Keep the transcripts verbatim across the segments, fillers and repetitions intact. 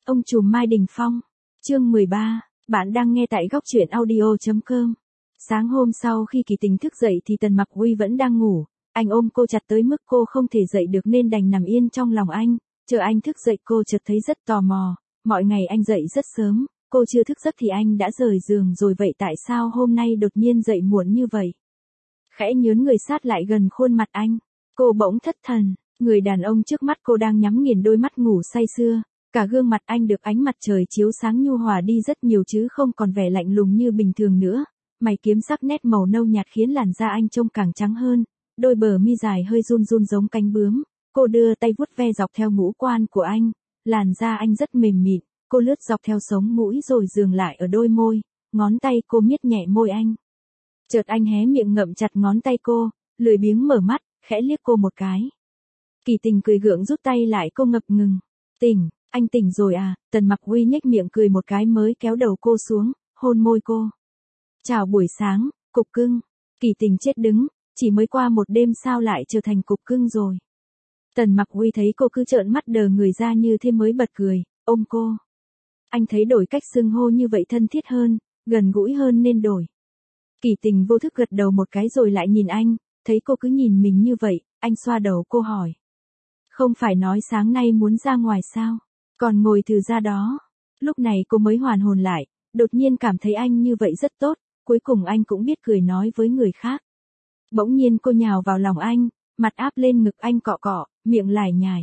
Ông trùm Mai Đình Phong. Chương mười ba, bạn đang nghe tại góc truyện audio chấm com. Sáng hôm sau khi Kỳ Tình thức dậy thì Tần Mặc Uy vẫn đang ngủ, anh ôm cô chặt tới mức cô không thể dậy được nên đành nằm yên trong lòng anh, chờ anh thức dậy. Cô chợt thấy rất tò mò, mọi ngày anh dậy rất sớm, cô chưa thức giấc thì anh đã rời giường rồi, vậy tại sao hôm nay đột nhiên dậy muộn như vậy? Khẽ nhớn người sát lại gần khuôn mặt anh, cô bỗng thất thần, người đàn ông trước mắt cô đang nhắm nghiền đôi mắt ngủ say sưa. Cả gương mặt anh được ánh mặt trời chiếu sáng nhu hòa đi rất nhiều chứ không còn vẻ lạnh lùng như bình thường nữa. Mày kiếm sắc nét màu nâu nhạt khiến làn da anh trông càng trắng hơn, đôi bờ mi dài hơi run run giống cánh bướm. Cô đưa tay vuốt ve dọc theo ngũ quan của anh, làn da anh rất mềm mịn, cô lướt dọc theo sống mũi rồi dừng lại ở đôi môi, ngón tay cô miết nhẹ môi anh. Chợt anh hé miệng ngậm chặt ngón tay cô, lười biếng mở mắt, khẽ liếc cô một cái. Kỳ Tình cười gượng rút tay lại, cô ngập ngừng. Tỉnh. Anh tỉnh rồi à? Tần Mặc Uy nhếch miệng cười một cái mới kéo đầu cô xuống, hôn môi cô. Chào buổi sáng, cục cưng. Kỳ Tình chết đứng, chỉ mới qua một đêm sao lại trở thành cục cưng rồi. Tần Mặc Uy thấy cô cứ trợn mắt đờ người ra như thế mới bật cười, ôm cô. Anh thấy đổi cách xưng hô như vậy thân thiết hơn, gần gũi hơn nên đổi. Kỳ Tình vô thức gật đầu một cái rồi lại nhìn anh, thấy cô cứ nhìn mình như vậy, anh xoa đầu cô hỏi. Không phải nói sáng nay muốn ra ngoài sao? Còn ngồi từ ra đó. Lúc này cô mới hoàn hồn lại, đột nhiên cảm thấy anh như vậy rất tốt, cuối cùng anh cũng biết cười nói với người khác. Bỗng nhiên cô nhào vào lòng anh, mặt áp lên ngực anh cọ cọ, miệng lải nhải.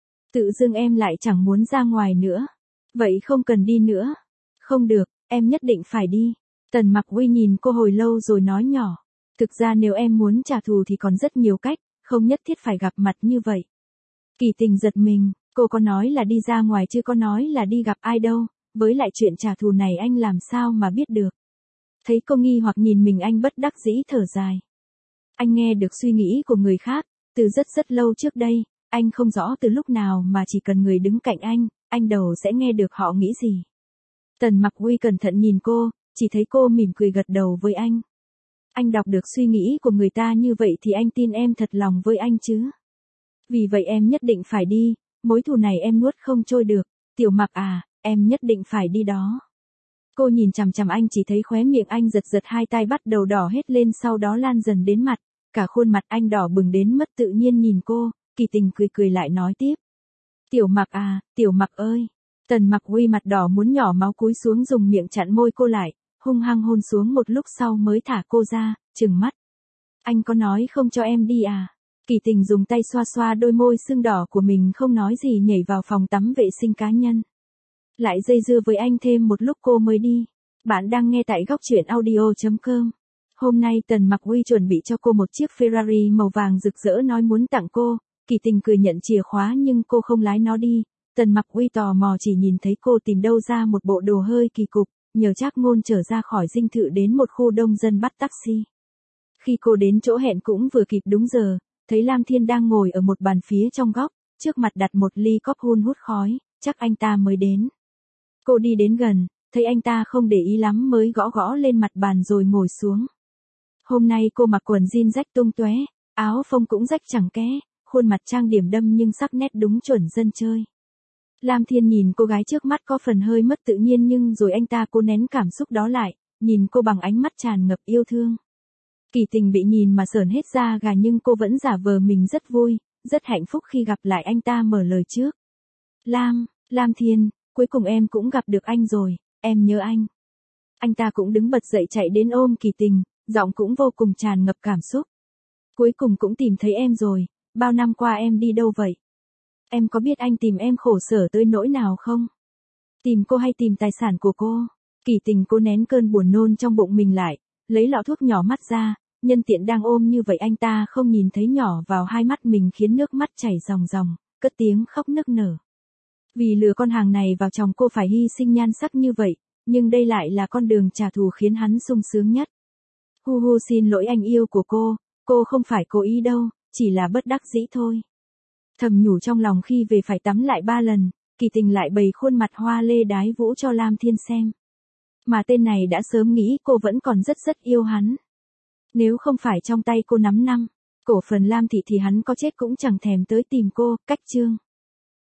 Tự dưng em lại chẳng muốn ra ngoài nữa. Vậy không cần đi nữa. Không được, em nhất định phải đi. Tần Mặc Uy nhìn cô hồi lâu rồi nói nhỏ. Thực ra nếu em muốn trả thù thì còn rất nhiều cách, không nhất thiết phải gặp mặt như vậy. Kỳ Tình giật mình. Cô có nói là đi ra ngoài chứ có nói là đi gặp ai đâu, với lại chuyện trả thù này anh làm sao mà biết được. Thấy cô nghi hoặc nhìn mình anh bất đắc dĩ thở dài. Anh nghe được suy nghĩ của người khác, từ rất rất lâu trước đây, anh không rõ từ lúc nào mà chỉ cần người đứng cạnh anh, anh đầu sẽ nghe được họ nghĩ gì. Tần Mặc Uy cẩn thận nhìn cô, chỉ thấy cô mỉm cười gật đầu với anh. Anh đọc được suy nghĩ của người ta như vậy thì anh tin em thật lòng với anh chứ. Vì vậy em nhất định phải đi. Mối thù này em nuốt không trôi được, Tiểu Mặc à, em nhất định phải đi đó. Cô nhìn chằm chằm anh chỉ thấy khóe miệng anh giật giật, hai tay bắt đầu đỏ hết lên sau đó lan dần đến mặt, cả khuôn mặt anh đỏ bừng đến mất tự nhiên nhìn cô. Kỳ Tình cười cười lại nói tiếp. Tiểu Mặc à, Tiểu Mặc ơi. Tần Mặc Uy mặt đỏ muốn nhỏ máu cúi xuống dùng miệng chặn môi cô lại, hung hăng hôn xuống một lúc sau mới thả cô ra, trừng mắt. Anh có nói không cho em đi à? Kỳ Tình dùng tay xoa xoa đôi môi sưng đỏ của mình không nói gì nhảy vào phòng tắm vệ sinh cá nhân. Lại dây dưa với anh thêm một lúc cô mới đi. Bạn đang nghe tại góc truyện audio chấm com. Hôm nay Tần Mặc Uy chuẩn bị cho cô một chiếc Ferrari màu vàng rực rỡ nói muốn tặng cô. Kỳ Tình cười nhận chìa khóa nhưng cô không lái nó đi. Tần Mặc Uy tò mò chỉ nhìn thấy cô tìm đâu ra một bộ đồ hơi kỳ cục, nhờ Trác Ngôn trở ra khỏi dinh thự đến một khu đông dân bắt taxi. Khi cô đến chỗ hẹn cũng vừa kịp đúng giờ. Thấy Lam Thiên đang ngồi ở một bàn phía trong góc, trước mặt đặt một ly cốc hun hút khói, chắc anh ta mới đến. Cô đi đến gần, thấy anh ta không để ý lắm mới gõ gõ lên mặt bàn rồi ngồi xuống. Hôm nay cô mặc quần jean rách tung tóe, áo phông cũng rách chẳng ké, khuôn mặt trang điểm đâm nhưng sắc nét đúng chuẩn dân chơi. Lam Thiên nhìn cô gái trước mắt có phần hơi mất tự nhiên nhưng rồi anh ta cố nén cảm xúc đó lại, nhìn cô bằng ánh mắt tràn ngập yêu thương. Kỳ Tình bị nhìn mà sởn hết da gà nhưng cô vẫn giả vờ mình rất vui, rất hạnh phúc khi gặp lại anh ta mở lời trước. Lam, Lam Thiên, cuối cùng em cũng gặp được anh rồi, em nhớ anh. Anh ta cũng đứng bật dậy chạy đến ôm Kỳ Tình, giọng cũng vô cùng tràn ngập cảm xúc. Cuối cùng cũng tìm thấy em rồi, bao năm qua em đi đâu vậy? Em có biết anh tìm em khổ sở tới nỗi nào không? Tìm cô hay tìm tài sản của cô? Kỳ Tình cố nén cơn buồn nôn trong bụng mình lại. Lấy lọ thuốc nhỏ mắt ra, nhân tiện đang ôm như vậy anh ta không nhìn thấy nhỏ vào hai mắt mình khiến nước mắt chảy ròng ròng, cất tiếng khóc nức nở. Vì lừa con hàng này vào chồng cô phải hy sinh nhan sắc như vậy, nhưng đây lại là con đường trả thù khiến hắn sung sướng nhất. Hu hu xin lỗi anh yêu của cô, cô không phải cố ý đâu, chỉ là bất đắc dĩ thôi. Thầm nhủ trong lòng khi về phải tắm lại ba lần, Kỳ Tình lại bày khuôn mặt hoa lê đái vũ cho Lam Thiên xem. Mà tên này đã sớm nghĩ cô vẫn còn rất rất yêu hắn. Nếu không phải trong tay cô nắm năm cổ phần Lam Thị thì hắn có chết cũng chẳng thèm tới tìm cô. Cách chương